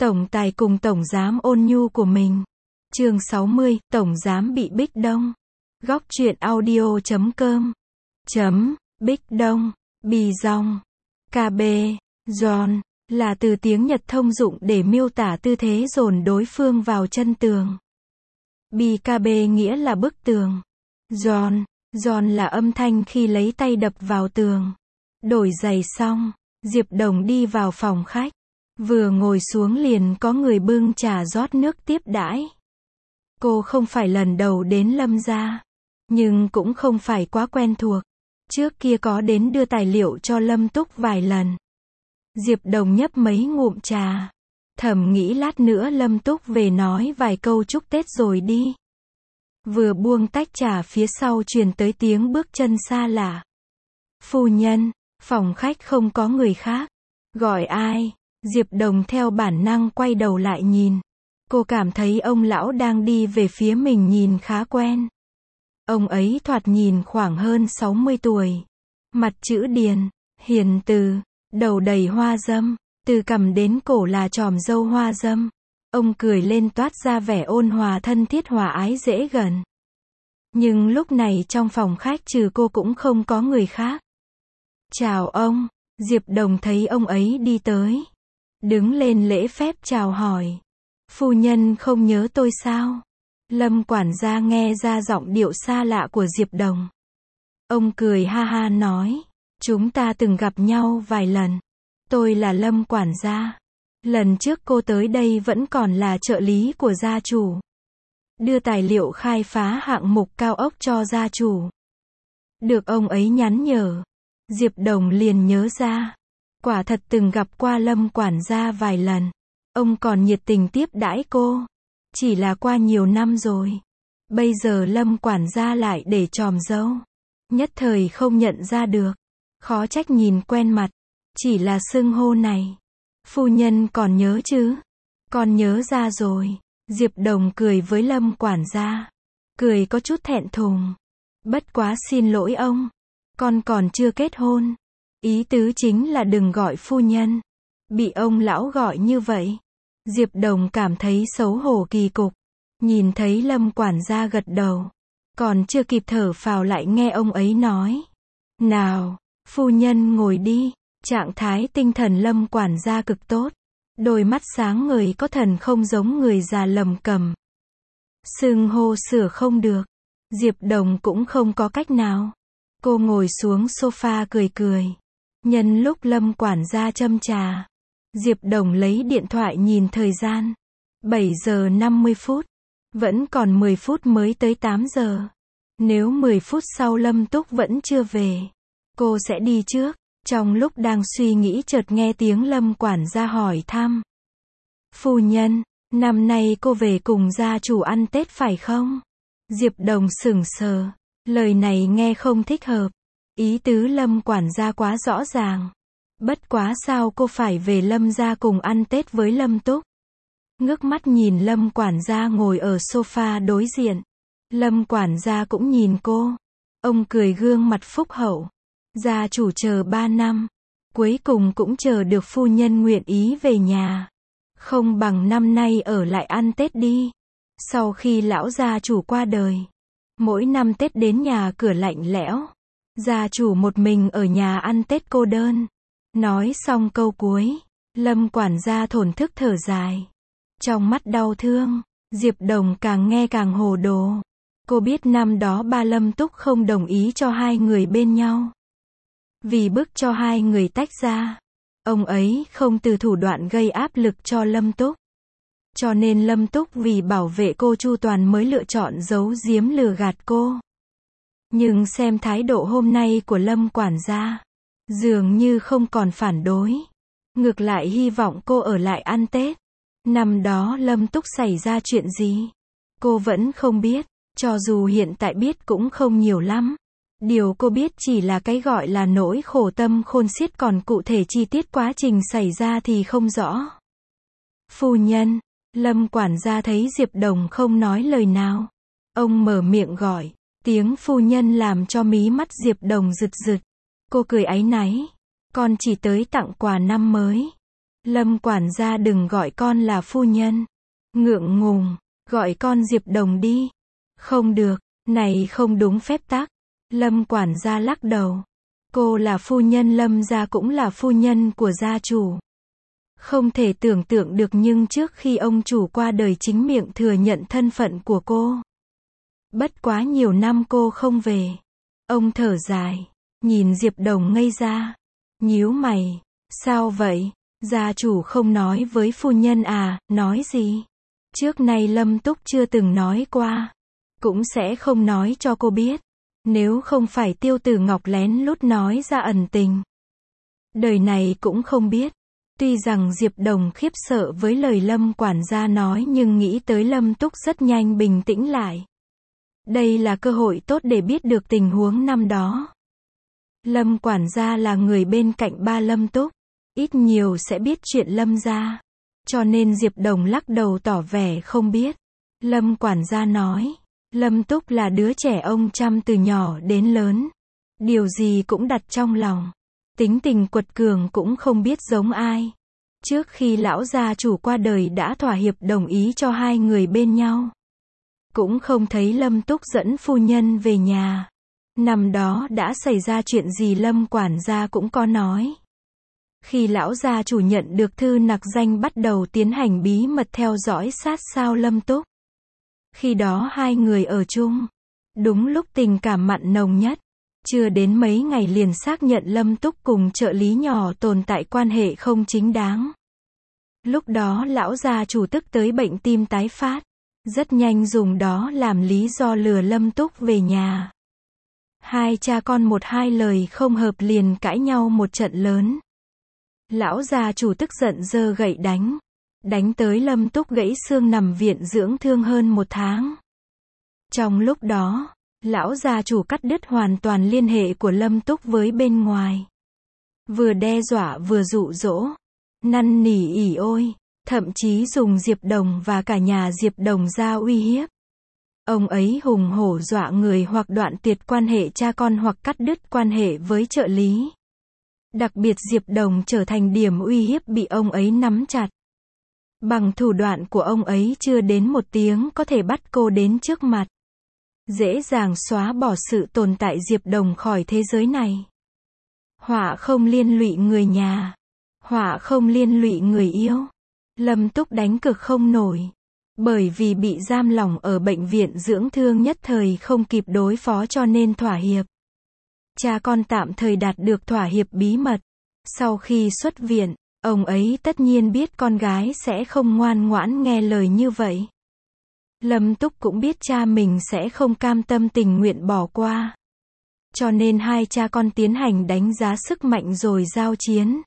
Tổng tài cùng tổng giám ôn nhu của mình. Chương 60, tổng giám bị Bích Đông. Góc truyện audio.com. Bích Đông, Bì Dong, KB, Giòn, là từ tiếng Nhật thông dụng để miêu tả tư thế dồn đối phương vào chân tường. BKB nghĩa là bức tường. Giòn là âm thanh khi lấy tay đập vào tường. Đổi giày xong, Diệp Đồng đi vào phòng khách. Vừa ngồi xuống liền có người bưng trà rót nước tiếp đãi. Cô không phải lần đầu đến Lâm gia, nhưng cũng không phải quá quen thuộc. Trước kia có đến đưa tài liệu cho Lâm Túc vài lần. Diệp Đồng nhấp mấy ngụm trà, thầm nghĩ lát nữa Lâm Túc về nói vài câu chúc Tết rồi đi. Vừa buông tách trà phía sau truyền tới tiếng bước chân xa lạ. Phu nhân, phòng khách không có người khác. Gọi ai? Diệp Đồng theo bản năng quay đầu lại nhìn. Cô cảm thấy ông lão đang đi về phía mình nhìn khá quen. Ông ấy thoạt nhìn khoảng hơn 60 tuổi. Mặt chữ điền, hiền từ, đầu đầy hoa dâm, từ cằm đến cổ là chòm râu hoa dâm. Ông cười lên toát ra vẻ ôn hòa thân thiết hòa ái dễ gần. Nhưng lúc này trong phòng khách trừ cô cũng không có người khác. Chào ông, Diệp Đồng thấy ông ấy đi tới. Đứng lên lễ phép chào hỏi. Phu nhân không nhớ tôi sao? Lâm quản gia nghe ra giọng điệu xa lạ của Diệp Đồng. Ông cười ha ha nói. Chúng ta từng gặp nhau vài lần. Tôi là Lâm quản gia. Lần trước cô tới đây vẫn còn là trợ lý của gia chủ. Đưa tài liệu khai phá hạng mục cao ốc cho gia chủ. Được ông ấy nhắn nhở. Diệp Đồng liền nhớ ra. Quả thật từng gặp qua Lâm quản gia vài lần. Ông còn nhiệt tình tiếp đãi cô. Chỉ là qua nhiều năm rồi. Bây giờ Lâm quản gia lại để chòm râu. Nhất thời không nhận ra được. Khó trách nhìn quen mặt. Chỉ là xưng hô này. Phu nhân còn nhớ chứ? Con nhớ ra rồi. Diệp Đồng cười với Lâm quản gia. Cười có chút thẹn thùng. Bất quá xin lỗi ông. Con còn chưa kết hôn. Ý tứ chính là đừng gọi phu nhân. Bị ông lão gọi như vậy. Diệp Đồng cảm thấy xấu hổ kỳ cục. Nhìn thấy Lâm quản gia gật đầu. Còn chưa kịp thở phào lại nghe ông ấy nói. Nào, phu nhân ngồi đi. Trạng thái tinh thần Lâm quản gia cực tốt. Đôi mắt sáng ngời có thần không giống người già lầm cẩm. Xưng hô sửa không được. Diệp Đồng cũng không có cách nào. Cô ngồi xuống sofa cười cười. Nhân lúc Lâm quản gia châm trà, Diệp Đồng lấy điện thoại nhìn thời gian. 7 giờ 50 phút. Vẫn còn 10 phút mới tới 8 giờ. Nếu 10 phút sau Lâm Túc vẫn chưa về, cô sẽ đi trước. Trong lúc đang suy nghĩ chợt nghe tiếng Lâm quản gia hỏi thăm. Phu nhân, năm nay cô về cùng gia chủ ăn Tết phải không? Diệp Đồng sững sờ. Lời này nghe không thích hợp. Ý tứ Lâm quản gia quá rõ ràng. Bất quá sao cô phải về Lâm gia cùng ăn Tết với Lâm Túc? Ngước mắt nhìn Lâm quản gia ngồi ở sofa đối diện. Lâm quản gia cũng nhìn cô. Ông cười gương mặt phúc hậu. Gia chủ chờ 3 năm. Cuối cùng cũng chờ được phu nhân nguyện ý về nhà. Không bằng năm nay ở lại ăn Tết đi. Sau khi lão gia chủ qua đời. Mỗi năm Tết đến nhà cửa lạnh lẽo. Gia chủ một mình ở nhà ăn Tết cô đơn. Nói xong câu cuối. Lâm quản gia thổn thức thở dài. Trong mắt đau thương. Diệp Đồng càng nghe càng hồ đồ. Cô biết năm đó ba Lâm Túc không đồng ý cho hai người bên nhau. Vì bức cho hai người tách ra. Ông ấy không từ thủ đoạn gây áp lực cho Lâm Túc. Cho nên Lâm Túc vì bảo vệ cô chu toàn mới lựa chọn giấu giếm lừa gạt cô. Nhưng xem thái độ hôm nay của Lâm quản gia, dường như không còn phản đối. Ngược lại hy vọng cô ở lại ăn Tết. Năm đó Lâm Túc xảy ra chuyện gì? Cô vẫn không biết. Cho dù hiện tại biết cũng không nhiều lắm. Điều cô biết chỉ là cái gọi là nỗi khổ tâm khôn xiết, còn cụ thể chi tiết quá trình xảy ra thì không rõ. Phu nhân, Lâm quản gia thấy Diệp Đồng không nói lời nào. Ông mở miệng gọi. Tiếng phu nhân làm cho mí mắt Diệp Đồng rực rực. Cô cười áy náy. Con chỉ tới tặng quà năm mới. Lâm quản gia đừng gọi con là phu nhân. Ngượng ngùng, gọi con Diệp Đồng đi. Không được, này không đúng phép tắc. Lâm quản gia lắc đầu. Cô là phu nhân Lâm gia cũng là phu nhân của gia chủ. Không thể tưởng tượng được nhưng trước khi ông chủ qua đời chính miệng thừa nhận thân phận của cô. Bất quá nhiều năm cô không về. Ông thở dài, nhìn Diệp Đồng ngây ra. Nhíu mày, sao vậy? Gia chủ không nói với phu nhân à, nói gì? Trước nay Lâm Túc chưa từng nói qua. Cũng sẽ không nói cho cô biết. Nếu không phải Tiêu Tử Ngọc lén lút nói ra ẩn tình. Đời này cũng không biết. Tuy rằng Diệp Đồng khiếp sợ với lời Lâm quản gia nói nhưng nghĩ tới Lâm Túc rất nhanh bình tĩnh lại. Đây là cơ hội tốt để biết được tình huống năm đó. Lâm quản gia là người bên cạnh ba Lâm Túc. Ít nhiều sẽ biết chuyện Lâm gia. Cho nên Diệp Đồng lắc đầu tỏ vẻ không biết. Lâm quản gia nói. Lâm Túc là đứa trẻ ông chăm từ nhỏ đến lớn. Điều gì cũng đặt trong lòng. Tính tình quật cường cũng không biết giống ai. Trước khi lão gia chủ qua đời đã thỏa hiệp đồng ý cho hai người bên nhau. Cũng không thấy Lâm Túc dẫn phu nhân về nhà. Năm đó đã xảy ra chuyện gì Lâm quản gia cũng có nói. Khi lão gia chủ nhận được thư nặc danh bắt đầu tiến hành bí mật theo dõi sát sao Lâm Túc. Khi đó hai người ở chung. Đúng lúc tình cảm mặn nồng nhất. Chưa đến mấy ngày liền xác nhận Lâm Túc cùng trợ lý nhỏ tồn tại quan hệ không chính đáng. Lúc đó lão gia chủ tức tới bệnh tim tái phát. Rất nhanh dùng đó làm lý do lừa Lâm Túc về nhà. Hai cha con một hai lời không hợp liền cãi nhau một trận lớn. Lão gia chủ tức giận giơ gậy đánh. Đánh tới Lâm Túc gãy xương nằm viện dưỡng thương hơn một tháng. Trong lúc đó, lão gia chủ cắt đứt hoàn toàn liên hệ của Lâm Túc với bên ngoài. Vừa đe dọa vừa dụ dỗ. Năn nỉ ỉ ôi. Thậm chí dùng Diệp Đồng và cả nhà Diệp Đồng ra uy hiếp. Ông ấy hùng hổ dọa người hoặc đoạn tuyệt quan hệ cha con hoặc cắt đứt quan hệ với trợ lý. Đặc biệt Diệp Đồng trở thành điểm uy hiếp bị ông ấy nắm chặt. Bằng thủ đoạn của ông ấy chưa đến một tiếng có thể bắt cô đến trước mặt. Dễ dàng xóa bỏ sự tồn tại Diệp Đồng khỏi thế giới này. Họa không liên lụy người nhà. Họa không liên lụy người yêu. Lâm Túc đánh cực không nổi. Bởi vì bị giam lỏng ở bệnh viện dưỡng thương nhất thời không kịp đối phó cho nên thỏa hiệp. Cha con tạm thời đạt được thỏa hiệp bí mật. Sau khi xuất viện, ông ấy tất nhiên biết con gái sẽ không ngoan ngoãn nghe lời như vậy. Lâm Túc cũng biết cha mình sẽ không cam tâm tình nguyện bỏ qua. Cho nên hai cha con tiến hành đánh giá sức mạnh rồi giao chiến.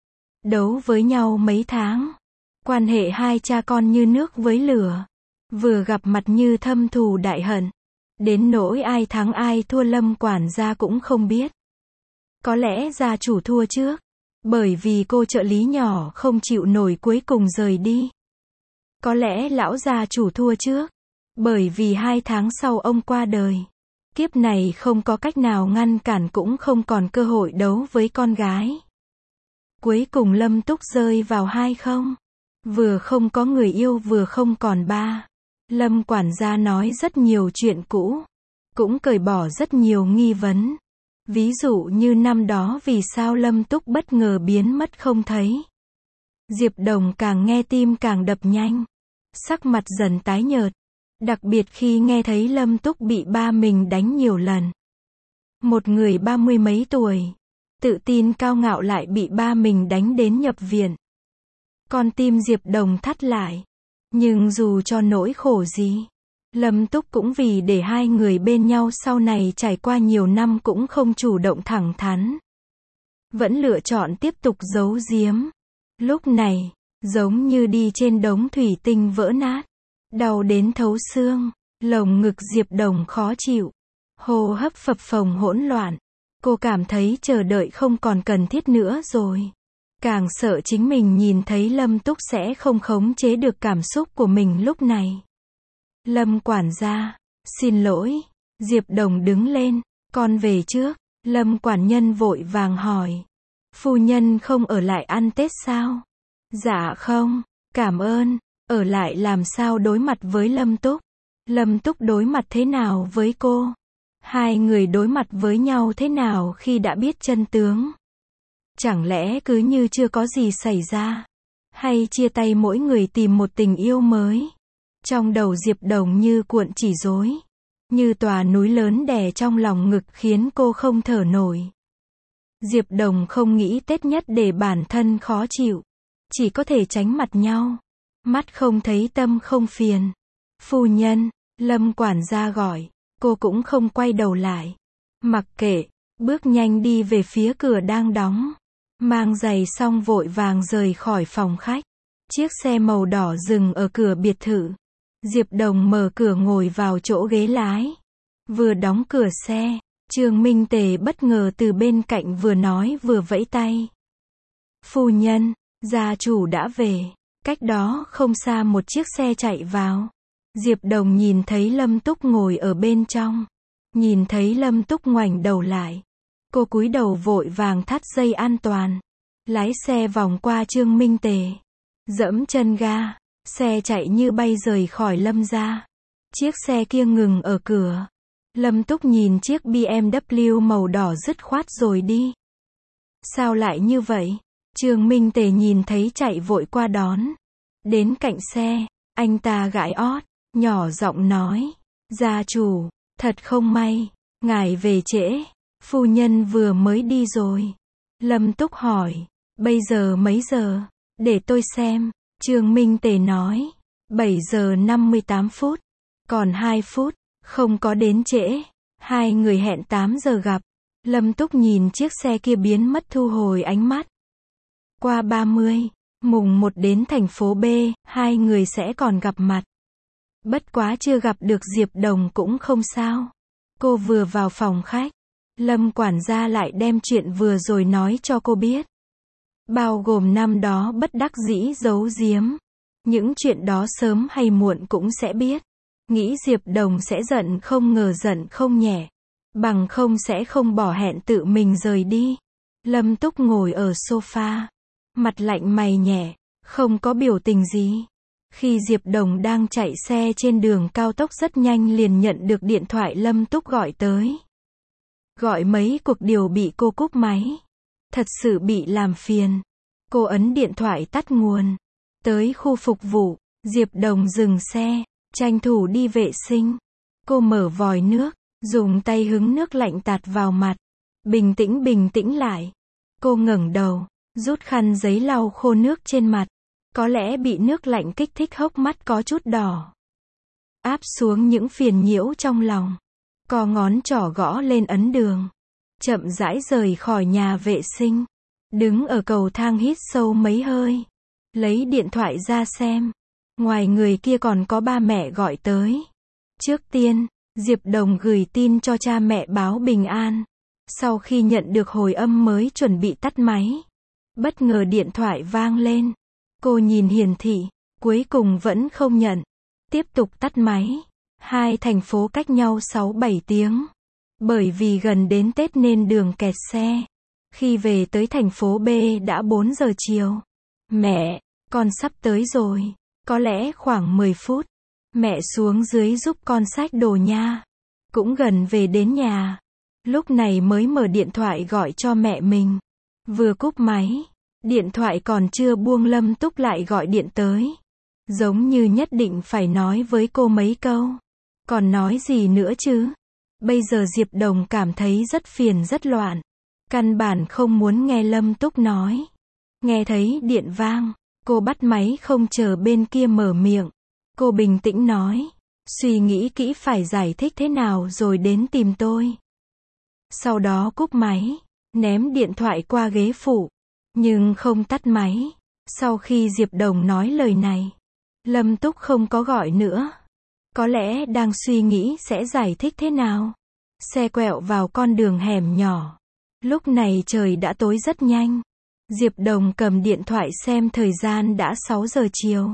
Đấu với nhau mấy tháng. Quan hệ hai cha con như nước với lửa. Vừa gặp mặt như thâm thù đại hận. Đến nỗi ai thắng ai thua Lâm quản gia cũng không biết. Có lẽ gia chủ thua trước. Bởi vì cô trợ lý nhỏ không chịu nổi cuối cùng rời đi. Có lẽ lão gia chủ thua trước. Bởi vì 2 tháng sau ông qua đời. Kiếp này không có cách nào ngăn cản cũng không còn cơ hội đấu với con gái. Cuối cùng Lâm Túc rơi vào 2 không. Vừa không có người yêu vừa không còn ba. Lâm quản gia nói rất nhiều chuyện cũ. Cũng cởi bỏ rất nhiều nghi vấn. Ví dụ như năm đó vì sao Lâm Túc bất ngờ biến mất không thấy. Diệp Đồng càng nghe tim càng đập nhanh. Sắc mặt dần tái nhợt. Đặc biệt khi nghe thấy Lâm Túc bị ba mình đánh nhiều lần. Một người 30 mấy tuổi. Tự tin cao ngạo lại bị ba mình đánh đến nhập viện. Con tim Diệp Đồng thắt lại. Nhưng dù cho nỗi khổ gì, Lâm Túc cũng vì để hai người bên nhau sau này trải qua nhiều năm cũng không chủ động thẳng thắn. Vẫn lựa chọn tiếp tục giấu giếm. Lúc này, giống như đi trên đống thủy tinh vỡ nát. Đau đến thấu xương. Lồng ngực Diệp Đồng khó chịu. Hô hấp phập phồng hỗn loạn. Cô cảm thấy chờ đợi không còn cần thiết nữa rồi. Càng sợ chính mình nhìn thấy Lâm Túc sẽ không khống chế được cảm xúc của mình lúc này. Lâm quản gia, xin lỗi. Diệp Đồng đứng lên, con về trước. Lâm quản nhân vội vàng hỏi. Phu nhân không ở lại ăn Tết sao? Dạ không, cảm ơn. Ở lại làm sao đối mặt với Lâm Túc? Lâm Túc đối mặt thế nào với cô? Hai người đối mặt với nhau thế nào khi đã biết chân tướng? Chẳng lẽ cứ như chưa có gì xảy ra? Hay chia tay mỗi người tìm một tình yêu mới? Trong đầu Diệp Đồng như cuộn chỉ rối, như tòa núi lớn đè trong lòng ngực khiến cô không thở nổi. Diệp Đồng không nghĩ Tết nhất để bản thân khó chịu, chỉ có thể tránh mặt nhau. Mắt không thấy tâm không phiền. Phu nhân, Lâm quản gia gọi, cô cũng không quay đầu lại. Mặc kệ, bước nhanh đi về phía cửa đang đóng. Mang giày xong vội vàng rời khỏi phòng khách. Chiếc xe màu đỏ dừng ở cửa biệt thự. Diệp Đồng mở cửa ngồi vào chỗ ghế lái. Vừa đóng cửa xe, Trương Minh Tề bất ngờ từ bên cạnh vừa nói vừa vẫy tay. Phu nhân, gia chủ đã về. Cách đó không xa một chiếc xe chạy vào. Diệp Đồng nhìn thấy Lâm Túc ngồi ở bên trong. Nhìn thấy Lâm Túc ngoảnh đầu lại. Cô cúi đầu vội vàng thắt dây an toàn. Lái xe vòng qua Trương Minh Tề. Dẫm chân ga. Xe chạy như bay rời khỏi Lâm gia. Chiếc xe kia ngừng ở cửa. Lâm Túc nhìn chiếc BMW màu đỏ dứt khoát rồi đi. Sao lại như vậy? Trương Minh Tề nhìn thấy chạy vội qua đón. Đến cạnh xe, anh ta gãi ót, nhỏ giọng nói. Gia chủ, thật không may, ngài về trễ. Phu nhân vừa mới đi rồi. Lâm Túc hỏi, bây giờ mấy giờ? Để tôi xem. Trương Minh Tề nói, 7 giờ 58 phút. Còn 2 phút, không có đến trễ. Hai người hẹn 8 giờ gặp. Lâm Túc nhìn chiếc xe kia biến mất thu hồi ánh mắt. Qua 30, mùng 1 đến thành phố B, hai người sẽ còn gặp mặt. Bất quá chưa gặp được Diệp Đồng cũng không sao. Cô vừa vào phòng khách, Lâm quản gia lại đem chuyện vừa rồi nói cho cô biết. Bao gồm năm đó bất đắc dĩ giấu giếm. Những chuyện đó sớm hay muộn cũng sẽ biết. Nghĩ Diệp Đồng sẽ giận không ngờ giận không nhẹ. Bằng không sẽ không bỏ hẹn tự mình rời đi. Lâm Túc ngồi ở sofa. Mặt lạnh mày nhẹ, không có biểu tình gì. Khi Diệp Đồng đang chạy xe trên đường cao tốc rất nhanh liền nhận được điện thoại Lâm Túc gọi tới. Gọi mấy cuộc điều bị cô cúp máy. Thật sự bị làm phiền. Cô ấn điện thoại tắt nguồn. Tới khu phục vụ, Diệp Đồng dừng xe, tranh thủ đi vệ sinh. Cô mở vòi nước, dùng tay hứng nước lạnh tạt vào mặt. Bình tĩnh lại. Cô ngẩng đầu, rút khăn giấy lau khô nước trên mặt. Có lẽ bị nước lạnh kích thích hốc mắt có chút đỏ. Áp xuống những phiền nhiễu trong lòng. Co ngón trỏ gõ lên ấn đường. Chậm rãi rời khỏi nhà vệ sinh. Đứng ở cầu thang hít sâu mấy hơi. Lấy điện thoại ra xem. Ngoài người kia còn có ba mẹ gọi tới. Trước tiên, Diệp Đồng gửi tin cho cha mẹ báo bình an. Sau khi nhận được hồi âm mới chuẩn bị tắt máy. Bất ngờ điện thoại vang lên. Cô nhìn hiển thị, cuối cùng vẫn không nhận. Tiếp tục tắt máy. Hai thành phố cách nhau 6-7 tiếng. Bởi vì gần đến Tết nên đường kẹt xe. Khi về tới thành phố B đã 4 giờ chiều. Mẹ, con sắp tới rồi. Có lẽ khoảng 10 phút. Mẹ xuống dưới giúp con xách đồ nha. Cũng gần về đến nhà. Lúc này mới mở điện thoại gọi cho mẹ mình. Vừa cúp máy. Điện thoại còn chưa buông Lâm Túc lại gọi điện tới. Giống như nhất định phải nói với cô mấy câu. Còn nói gì nữa chứ? Bây giờ Diệp Đồng cảm thấy rất phiền rất loạn. Căn bản không muốn nghe Lâm Túc nói. Nghe thấy điện vang. Cô bắt máy không chờ bên kia mở miệng. Cô bình tĩnh nói. Suy nghĩ kỹ phải giải thích thế nào rồi đến tìm tôi. Sau đó cúp máy. Ném điện thoại qua ghế phụ. Nhưng không tắt máy. Sau khi Diệp Đồng nói lời này. Lâm Túc không có gọi nữa. Có lẽ đang suy nghĩ sẽ giải thích thế nào. Xe quẹo vào con đường hẻm nhỏ. Lúc này trời đã tối rất nhanh. Diệp Đồng cầm điện thoại xem thời gian đã 6 giờ chiều.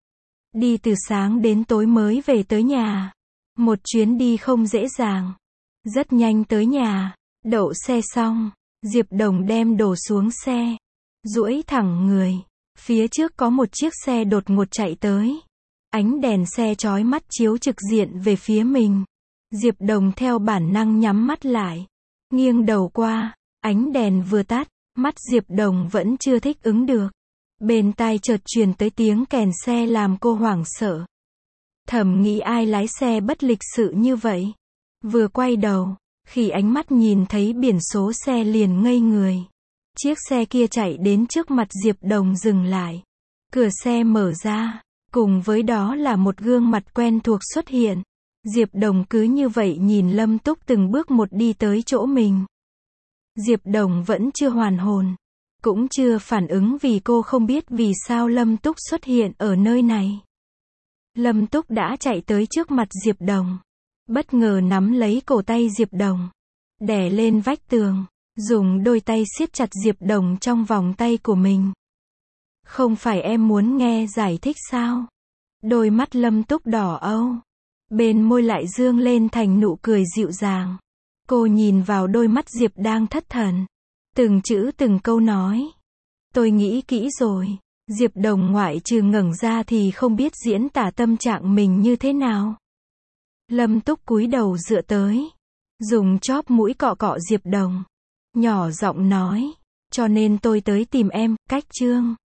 Đi từ sáng đến tối mới về tới nhà. Một chuyến đi không dễ dàng. Rất nhanh tới nhà. Đậu xe xong. Diệp Đồng đem đồ xuống xe. Duỗi thẳng người. Phía trước có một chiếc xe đột ngột chạy tới. Ánh đèn xe chói mắt chiếu trực diện về phía mình. Diệp Đồng theo bản năng nhắm mắt lại. Nghiêng đầu qua, ánh đèn vừa tắt, mắt Diệp Đồng vẫn chưa thích ứng được. Bên tai chợt truyền tới tiếng kèn xe làm cô hoảng sợ. Thầm nghĩ ai lái xe bất lịch sự như vậy. Vừa quay đầu, khi ánh mắt nhìn thấy biển số xe liền ngây người. Chiếc xe kia chạy đến trước mặt Diệp Đồng dừng lại. Cửa xe mở ra, cùng với đó là một gương mặt quen thuộc xuất hiện. Diệp Đồng cứ như vậy nhìn Lâm Túc từng bước một đi tới chỗ mình. Diệp Đồng vẫn chưa hoàn hồn, cũng chưa phản ứng vì cô không biết vì sao Lâm Túc xuất hiện ở nơi này. Lâm Túc đã chạy tới trước mặt Diệp Đồng, bất ngờ nắm lấy cổ tay Diệp Đồng, đè lên vách tường, dùng đôi tay siết chặt Diệp Đồng trong vòng tay của mình. Không phải em muốn nghe giải thích sao? Đôi mắt Lâm Túc đỏ âu, bên môi lại dương lên thành nụ cười dịu dàng. Cô nhìn vào đôi mắt Diệp đang thất thần, từng chữ từng câu nói. Tôi nghĩ kỹ rồi. Diệp Đồng ngoại trừ ngẩng ra thì không biết diễn tả tâm trạng mình như thế nào. Lâm Túc cúi đầu dựa tới, dùng chóp mũi cọ cọ Diệp Đồng, nhỏ giọng nói, cho nên tôi tới tìm em, Cách Trương.